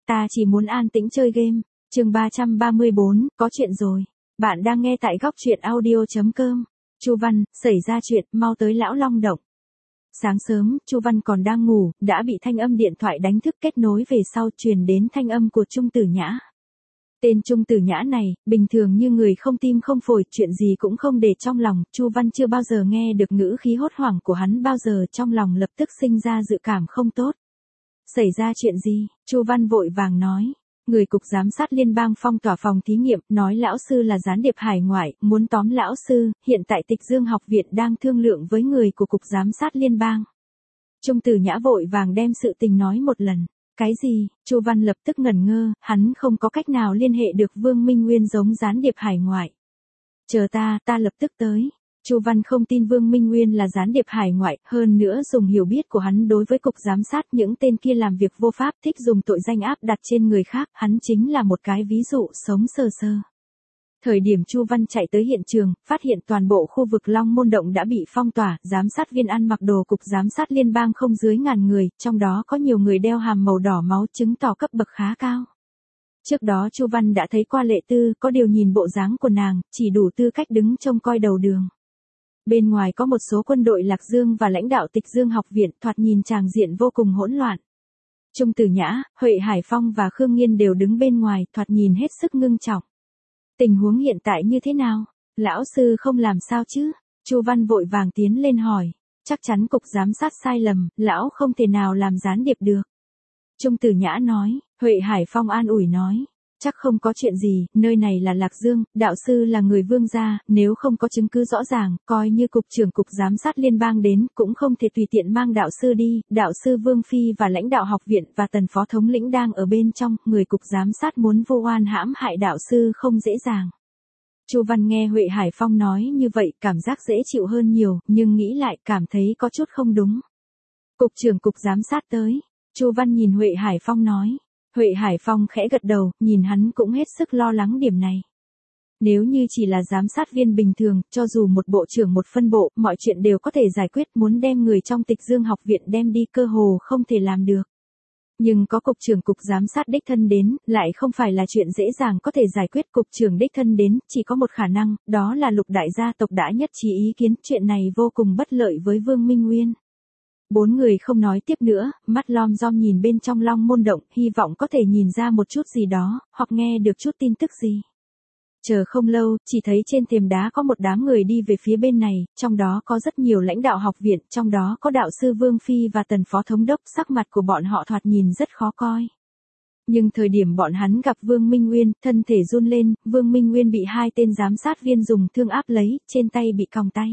ta chỉ muốn an tĩnh chơi game. Chương 334, có chuyện rồi. Bạn đang nghe tại góc truyện audio.com. Chu Văn, xảy ra chuyện, mau tới Lão Long Động. Sáng sớm, Chu Văn còn đang ngủ, đã bị thanh âm điện thoại đánh thức, kết nối về sau truyền đến thanh âm của Trung Tử Nhã. Tên Trung Tử Nhã này, bình thường như người không tim không phổi, chuyện gì cũng không để trong lòng, Chu Văn chưa bao giờ nghe được ngữ khí hốt hoảng của hắn bao giờ, trong lòng lập tức sinh ra dự cảm không tốt. Xảy ra chuyện gì? Chu Văn vội vàng nói. Người cục giám sát liên bang phong tỏa phòng thí nghiệm, nói lão sư là gián điệp hải ngoại, muốn tóm lão sư, hiện tại Tịch Dương học viện đang thương lượng với người của cục giám sát liên bang. Trung Tử Nhã vội vàng đem sự tình nói một lần. Cái gì? Chu Văn lập tức ngẩn ngơ, hắn không có cách nào liên hệ được Vương Minh Nguyên giống gián điệp hải ngoại. Chờ ta lập tức tới. Chu Văn không tin Vương Minh Nguyên là gián điệp hải ngoại, hơn nữa dùng hiểu biết của hắn đối với cục giám sát, những tên kia làm việc vô pháp, thích dùng tội danh áp đặt trên người khác, hắn chính là một cái ví dụ sống sờ sờ. Thời điểm Chu Văn chạy tới hiện trường, phát hiện toàn bộ khu vực Long Môn Động đã bị phong tỏa, giám sát viên ăn mặc đồ cục giám sát liên bang không dưới 1000 người, trong đó có nhiều người đeo hàm màu đỏ máu, chứng tỏ cấp bậc khá cao. Trước đó Chu Văn đã thấy qua Lệ Tư, có điều nhìn bộ dáng của nàng, chỉ đủ tư cách đứng trông coi đầu đường. Bên ngoài có một số quân đội Lạc Dương và lãnh đạo Tịch Dương học viện, thoạt nhìn tràng diện vô cùng hỗn loạn. Trung Tử Nhã, Huệ Hải Phong và Khương Nghiên đều đứng bên ngoài, thoạt nhìn hết sức ngưng trọng. Tình huống hiện tại như thế nào? Lão sư không làm sao chứ? Chu Văn vội vàng tiến lên hỏi. Chắc chắn cục giám sát sai lầm, lão không thể nào làm gián điệp được. Trung Tử Nhã nói. Huệ Hải Phong an ủi nói. Chắc không có chuyện gì, nơi này là Lạc Dương, đạo sư là người Vương gia, nếu không có chứng cứ rõ ràng, coi như cục trưởng cục giám sát liên bang đến, cũng không thể tùy tiện mang đạo sư đi, đạo sư Vương Phi và lãnh đạo học viện và tần phó thống lĩnh đang ở bên trong, người cục giám sát muốn vô oan hãm hại đạo sư không dễ dàng. Chu Văn nghe Huệ Hải Phong nói như vậy, cảm giác dễ chịu hơn nhiều, nhưng nghĩ lại cảm thấy có chút không đúng. Cục trưởng cục giám sát tới. Chu Văn nhìn Huệ Hải Phong nói. Huệ Hải Phong khẽ gật đầu, nhìn hắn cũng hết sức lo lắng điểm này. Nếu như chỉ là giám sát viên bình thường, cho dù một bộ trưởng một phân bộ, mọi chuyện đều có thể giải quyết, muốn đem người trong Tịch Dương học viện đem đi cơ hồ không thể làm được. Nhưng có cục trưởng cục giám sát đích thân đến, lại không phải là chuyện dễ dàng có thể giải quyết. Cục trưởng đích thân đến, chỉ có một khả năng, đó là Lục đại gia tộc đã nhất trí ý kiến, chuyện này vô cùng bất lợi với Vương Minh Nguyên. Bốn người không nói tiếp nữa, mắt lom rom nhìn bên trong Long Môn Động, hy vọng có thể nhìn ra một chút gì đó, hoặc nghe được chút tin tức gì. Chờ không lâu, chỉ thấy trên thềm đá có một đám người đi về phía bên này, trong đó có rất nhiều lãnh đạo học viện, trong đó có đạo sư Vương Phi và tần phó thống đốc, sắc mặt của bọn họ thoạt nhìn rất khó coi. Nhưng thời điểm bọn hắn gặp Vương Minh Nguyên, thân thể run lên, Vương Minh Nguyên bị hai tên giám sát viên dùng thương áp lấy, trên tay bị còng tay.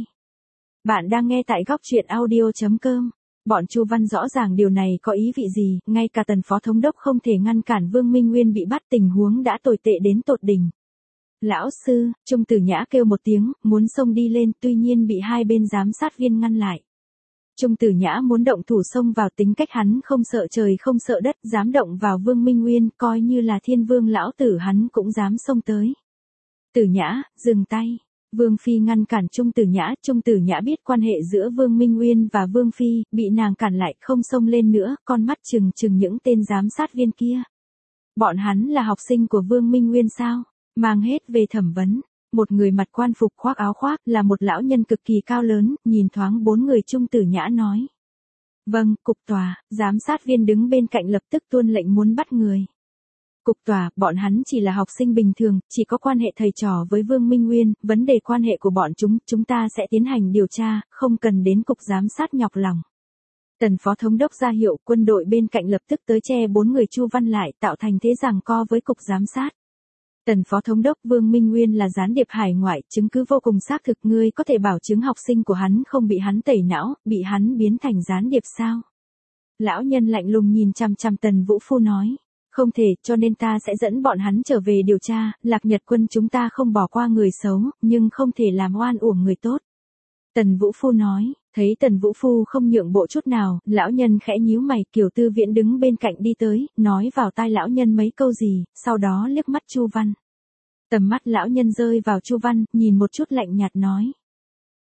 Bạn đang nghe tại góc truyện audio.com. Bọn Chu Văn rõ ràng điều này có ý vị gì, ngay cả tần phó thống đốc không thể ngăn cản Vương Minh Nguyên bị bắt, tình huống đã tồi tệ đến tột đỉnh. Lão sư, Trung Tử Nhã kêu một tiếng, muốn xông đi lên, tuy nhiên bị hai bên giám sát viên ngăn lại. Trung Tử Nhã muốn động thủ xông vào, tính cách hắn không sợ trời không sợ đất, dám động vào Vương Minh Nguyên, coi như là Thiên Vương lão tử hắn cũng dám xông tới. Tử Nhã, dừng tay. Vương Phi ngăn cản Trung Tử Nhã biết quan hệ giữa Vương Minh Nguyên và Vương Phi, bị nàng cản lại, không xông lên nữa, con mắt trừng trừng những tên giám sát viên kia. Bọn hắn là học sinh của Vương Minh Nguyên sao? Mang hết về thẩm vấn. Một người mặc quan phục khoác áo khoác, là một lão nhân cực kỳ cao lớn, nhìn thoáng bốn người. Trung Tử Nhã nói. Vâng, cục tòa. Giám sát viên đứng bên cạnh lập tức tuân lệnh muốn bắt người. Cục tòa, bọn hắn chỉ là học sinh bình thường, chỉ có quan hệ thầy trò với Vương Minh Nguyên, vấn đề quan hệ của bọn chúng ta sẽ tiến hành điều tra, không cần đến cục giám sát nhọc lòng. Tần phó thống đốc ra hiệu, quân đội bên cạnh lập tức tới che bốn người Chu Văn lại, tạo thành thế giằng co với cục giám sát. Tần phó thống đốc, Vương Minh Nguyên là gián điệp hải ngoại, chứng cứ vô cùng xác thực, ngươi có thể bảo chứng học sinh của hắn không bị hắn tẩy não, bị hắn biến thành gián điệp sao? Lão nhân lạnh lùng nhìn chằm chằm Tần Vũ Phu nói. Không thể, cho nên ta sẽ dẫn bọn hắn trở về điều tra, Lạc Nhật quân chúng ta không bỏ qua người xấu, nhưng không thể làm oan uổng người tốt. Tần Vũ Phu nói, thấy Tần Vũ Phu không nhượng bộ chút nào, lão nhân khẽ nhíu mày, Kiều Tư Viễn đứng bên cạnh đi tới, nói vào tai lão nhân mấy câu gì, sau đó liếc mắt Chu Văn. Tầm mắt lão nhân rơi vào Chu Văn, nhìn một chút lạnh nhạt nói.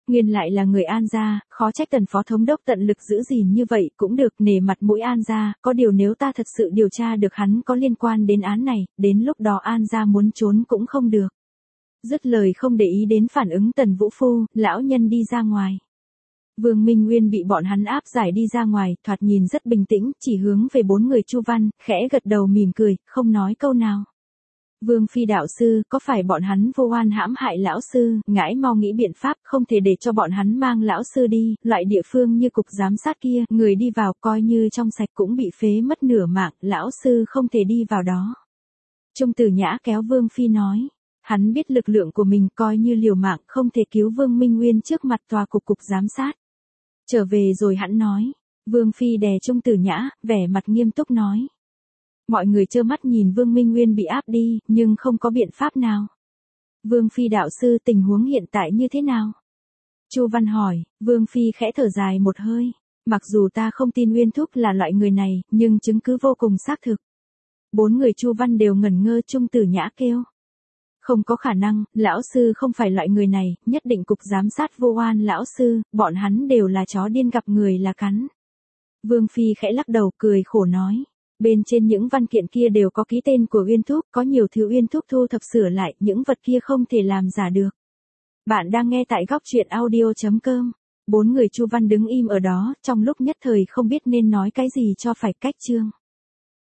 Nguyên lại là người An gia, khó trách Tần phó thống đốc tận lực giữ gìn như vậy cũng được, nể mặt mũi An gia, có điều nếu ta thật sự điều tra được hắn có liên quan đến án này, đến lúc đó An gia muốn trốn cũng không được. Dứt lời không để ý đến phản ứng Tần Vũ Phu, lão nhân đi ra ngoài. Vương Minh Nguyên bị bọn hắn áp giải đi ra ngoài, thoạt nhìn rất bình tĩnh, chỉ hướng về 4 người Chu Văn, khẽ gật đầu mỉm cười, không nói câu nào. Vương Phi đạo sư, có phải bọn hắn vô oan hãm hại lão sư, ngãi mau nghĩ biện pháp, không thể để cho bọn hắn mang lão sư đi, loại địa phương như cục giám sát kia, người đi vào coi như trong sạch cũng bị phế mất nửa mạng, lão sư không thể đi vào đó. Trung Tử Nhã kéo Vương Phi nói. Hắn biết lực lượng của mình coi như liều mạng không thể cứu Vương Minh Nguyên trước mặt tòa cục giám sát. Trở về rồi hắn nói. Vương Phi đè Trung Tử Nhã, vẻ mặt nghiêm túc nói. Mọi người trơ mắt nhìn Vương Minh Nguyên bị áp đi, nhưng không có biện pháp nào. Vương Phi đạo sư, tình huống hiện tại như thế nào? Chu Văn hỏi. Vương Phi khẽ thở dài một hơi. Mặc dù ta không tin Nguyên Thúc là loại người này, nhưng chứng cứ vô cùng xác thực. 4 người Chu Văn đều ngẩn ngơ. Trung Tử Nhã kêu. Không có khả năng, lão sư không phải loại người này, nhất định cục giám sát vô oan lão sư, bọn hắn đều là chó điên gặp người là cắn. Vương Phi khẽ lắc đầu cười khổ nói. Bên trên những văn kiện kia đều có ký tên của Uyên Thúc, có nhiều thứ Uyên Thúc thu thập sửa lại, những vật kia không thể làm giả được. Bạn đang nghe tại góc truyện audio.com. 4 người Chu Văn đứng im ở đó, trong lúc nhất thời không biết nên nói cái gì cho phải, cách chương.